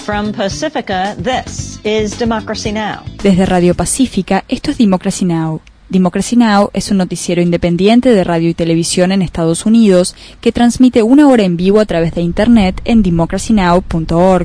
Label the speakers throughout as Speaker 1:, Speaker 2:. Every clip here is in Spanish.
Speaker 1: From Pacifica, this is Democracy Now!
Speaker 2: Desde Radio Pacífica, esto es Democracy Now! Democracy Now! Es un noticiero independiente de radio y televisión en Estados Unidos que transmite 1 hora en vivo a través de Internet en democracynow.org.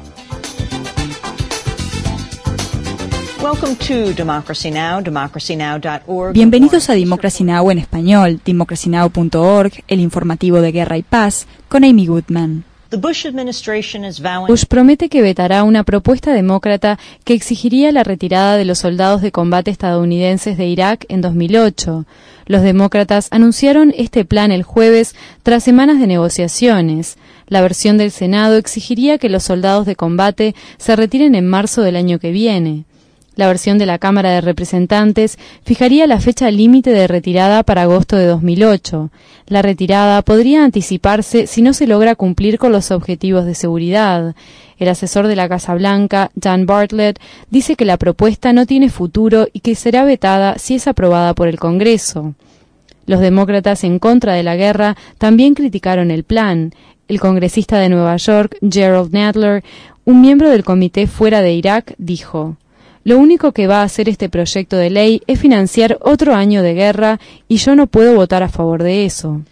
Speaker 1: Welcome to Democracy Now!, democracynow.org.
Speaker 2: Bienvenidos a Democracy Now! En español, democracynow.org, el informativo de Guerra y Paz, con Amy Goodman.
Speaker 3: Bush promete que vetará una propuesta demócrata que exigiría la retirada de los soldados de combate estadounidenses de Irak en 2008. Los demócratas anunciaron este plan el jueves tras semanas de negociaciones. La versión del Senado exigiría que los soldados de combate se retiren en marzo del año que viene. La versión de la Cámara de Representantes fijaría la fecha límite de retirada para agosto de 2008. La retirada podría anticiparse si no se logra cumplir con los objetivos de seguridad. El asesor de la Casa Blanca, Dan Bartlett, dice que la propuesta no tiene futuro y que será vetada si es aprobada por el Congreso. Los demócratas en contra de la guerra también criticaron el plan. El congresista de Nueva York, Gerald Nadler, un miembro del comité fuera de Irak, dijo: "Lo único que va a hacer este proyecto de ley es financiar otro año de guerra y yo no puedo votar a favor de eso".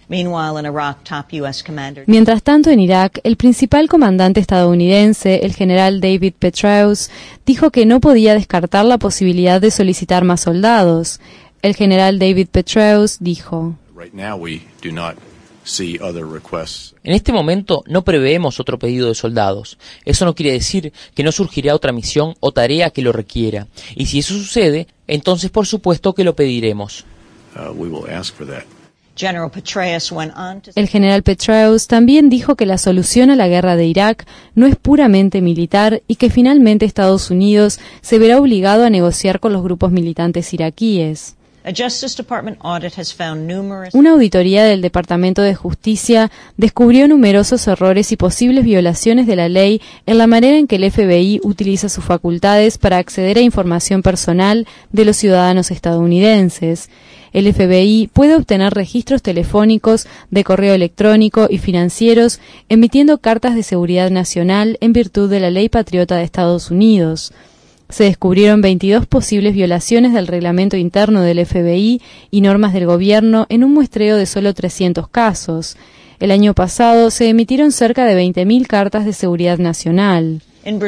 Speaker 3: Mientras tanto, en Irak, el principal comandante estadounidense, el general David Petraeus, dijo que no podía descartar la posibilidad de solicitar más soldados. El general David Petraeus dijo:
Speaker 4: En este momento no preveemos otro pedido de soldados. Eso no quiere decir que no surgirá otra misión o tarea que lo requiera. Y si eso sucede, entonces por supuesto que lo pediremos.
Speaker 3: El general Petraeus también dijo que la solución a la guerra de Irak no es puramente militar y que finalmente Estados Unidos se verá obligado a negociar con los grupos militantes iraquíes. Una auditoría del Departamento de Justicia descubrió numerosos errores y posibles violaciones de la ley en la manera en que el FBI utiliza sus facultades para acceder a información personal de los ciudadanos estadounidenses. El FBI puede obtener registros telefónicos, de correo electrónico y financieros, emitiendo cartas de seguridad nacional en virtud de la Ley Patriota de Estados Unidos. Se descubrieron 22 posibles violaciones del reglamento interno del FBI y normas del gobierno en un muestreo de solo 300 casos. El año pasado se emitieron cerca de 20.000 cartas de seguridad nacional. En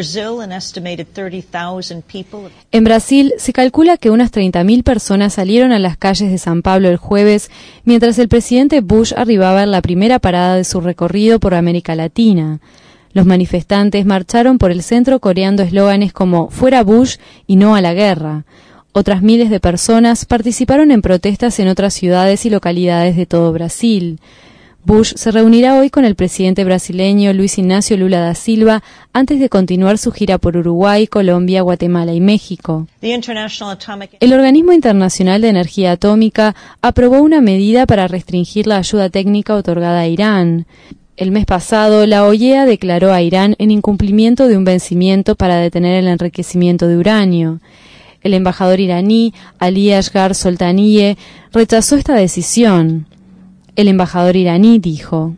Speaker 3: Brasil se calcula que unas 30.000 personas salieron a las calles de San Pablo el jueves, mientras el presidente Bush arribaba en la primera parada de su recorrido por América Latina. Los manifestantes marcharon por el centro coreando eslóganes como "Fuera Bush" y "No a la guerra". Otras miles de personas participaron en protestas en otras ciudades y localidades de todo Brasil. Bush se reunirá hoy con el presidente brasileño Luis Ignacio Lula da Silva antes de continuar su gira por Uruguay, Colombia, Guatemala y México. El Organismo Internacional de Energía Atómica aprobó una medida para restringir la ayuda técnica otorgada a Irán. El mes pasado, la OIEA declaró a Irán en incumplimiento de un vencimiento para detener el enriquecimiento de uranio. El embajador iraní, Ali Asghar Soltaniyeh, rechazó esta decisión. El embajador iraní dijo: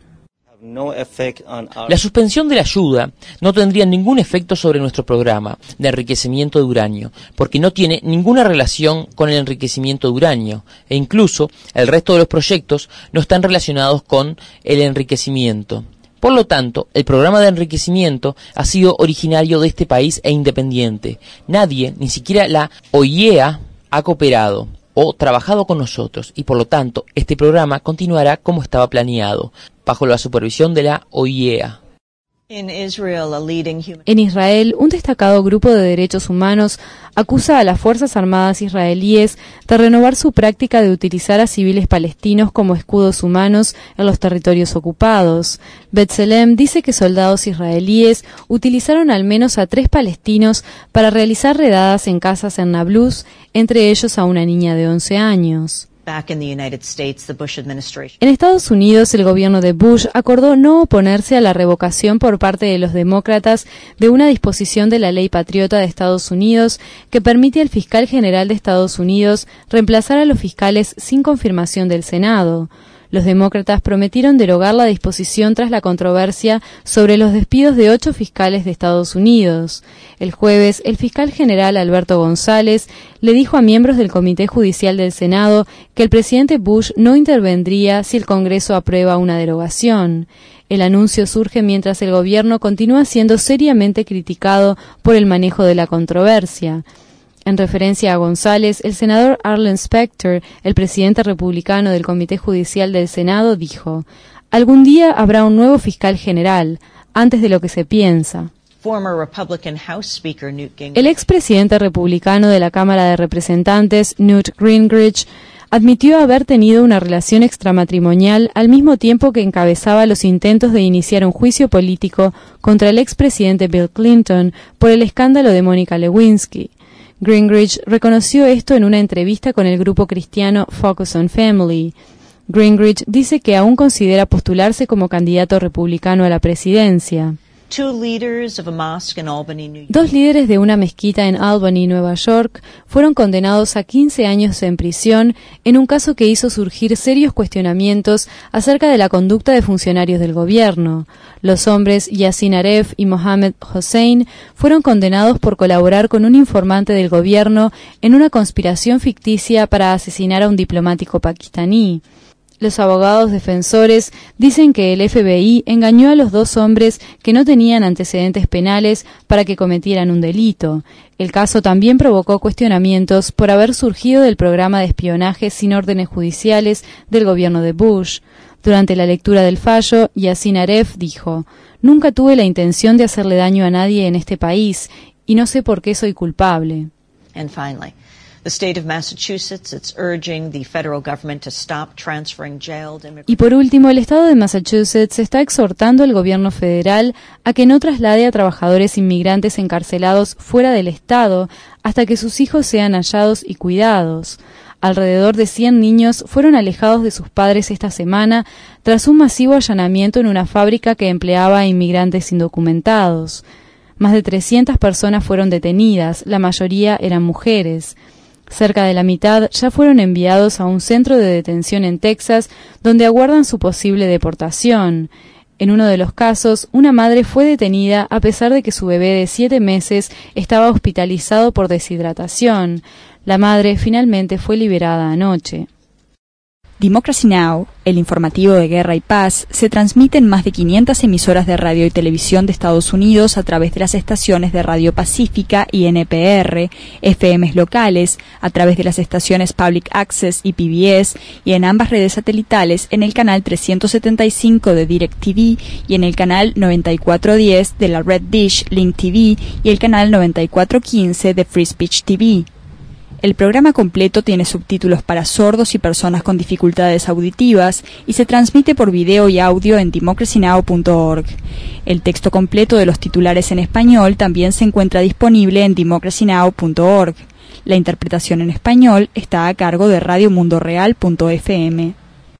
Speaker 4: La suspensión de la ayuda no tendría ningún efecto sobre nuestro programa de enriquecimiento de uranio, porque no tiene ninguna relación con el enriquecimiento de uranio, e incluso el resto de los proyectos no están relacionados con el enriquecimiento. Por lo tanto, el programa de enriquecimiento ha sido originario de este país e independiente. Nadie, ni siquiera la OIEA, ha cooperado o trabajado con nosotros, y por lo tanto, este programa continuará como estaba planeado, bajo la supervisión de la OIEA.
Speaker 3: En Israel, un destacado grupo de derechos humanos acusa a las Fuerzas Armadas israelíes de renovar su práctica de utilizar a civiles palestinos como escudos humanos en los territorios ocupados. B'Tselem dice que soldados israelíes utilizaron al menos a 3 palestinos para realizar redadas en casas en Nablus, entre ellos a una niña de 11 años. En Estados Unidos, el gobierno de Bush acordó no oponerse a la revocación por parte de los demócratas de una disposición de la Ley Patriota de Estados Unidos que permite al fiscal general de Estados Unidos reemplazar a los fiscales sin confirmación del Senado. Los demócratas prometieron derogar la disposición tras la controversia sobre los despidos de 8 fiscales de Estados Unidos. El jueves, el fiscal general Alberto González le dijo a miembros del Comité Judicial del Senado que el presidente Bush no intervendría si el Congreso aprueba una derogación. El anuncio surge mientras el gobierno continúa siendo seriamente criticado por el manejo de la controversia. En referencia a González, el senador Arlen Specter, el presidente republicano del Comité Judicial del Senado, dijo: «Algún día habrá un nuevo fiscal general, antes de lo que se piensa». El expresidente republicano de la Cámara de Representantes, Newt Gingrich, admitió haber tenido una relación extramatrimonial al mismo tiempo que encabezaba los intentos de iniciar un juicio político contra el expresidente Bill Clinton por el escándalo de Mónica Lewinsky. Gingrich reconoció esto en una entrevista con el grupo cristiano Focus on Family. Gingrich dice que aún considera postularse como candidato republicano a la presidencia.
Speaker 1: 2 líderes
Speaker 3: de una mezquita en Albany, Nueva York, fueron condenados a 15 años en prisión en un caso que hizo surgir serios cuestionamientos acerca de la conducta de funcionarios del gobierno. Los hombres Yassin Aref y Mohammed Hossein fueron condenados por colaborar con un informante del gobierno en una conspiración ficticia para asesinar a un diplomático pakistaní. Los abogados defensores dicen que el FBI engañó a los 2 hombres que no tenían antecedentes penales para que cometieran un delito. El caso también provocó cuestionamientos por haber surgido del programa de espionaje sin órdenes judiciales del gobierno de Bush. Durante la lectura del fallo, Yassin Aref dijo: «Nunca tuve la intención de hacerle daño a nadie en este país y no sé por qué soy culpable».
Speaker 1: And finally, the state of Massachusetts, it's urging the federal government to stop transferring jailed immigrants.
Speaker 3: Y por último, el estado de Massachusetts está exhortando al gobierno federal a que no traslade a trabajadores inmigrantes encarcelados fuera del estado hasta que sus hijos sean hallados y cuidados. Alrededor de 100 niños fueron alejados de sus padres esta semana tras un masivo allanamiento en una fábrica que empleaba a inmigrantes indocumentados. Más de 300 personas fueron detenidas, la mayoría eran mujeres. Cerca de la mitad ya fueron enviados a un centro de detención en Texas, donde aguardan su posible deportación. En uno de los casos, una madre fue detenida a pesar de que su bebé de 7 meses estaba hospitalizado por deshidratación. La madre finalmente fue liberada anoche.
Speaker 2: Democracy Now!, el informativo de guerra y paz, se transmite en más de 500 emisoras de radio y televisión de Estados Unidos a través de las estaciones de Radio Pacífica y NPR, FMs locales, a través de las estaciones Public Access y PBS, y en ambas redes satelitales en el canal 375 de DirecTV y en el canal 9410 de la Red Dish Link TV y el canal 9415 de Free Speech TV. El programa completo tiene subtítulos para sordos y personas con dificultades auditivas y se transmite por video y audio en democracynow.org. El texto completo de los titulares en español también se encuentra disponible en democracynow.org. La interpretación en español está a cargo de radiomundorreal.fm.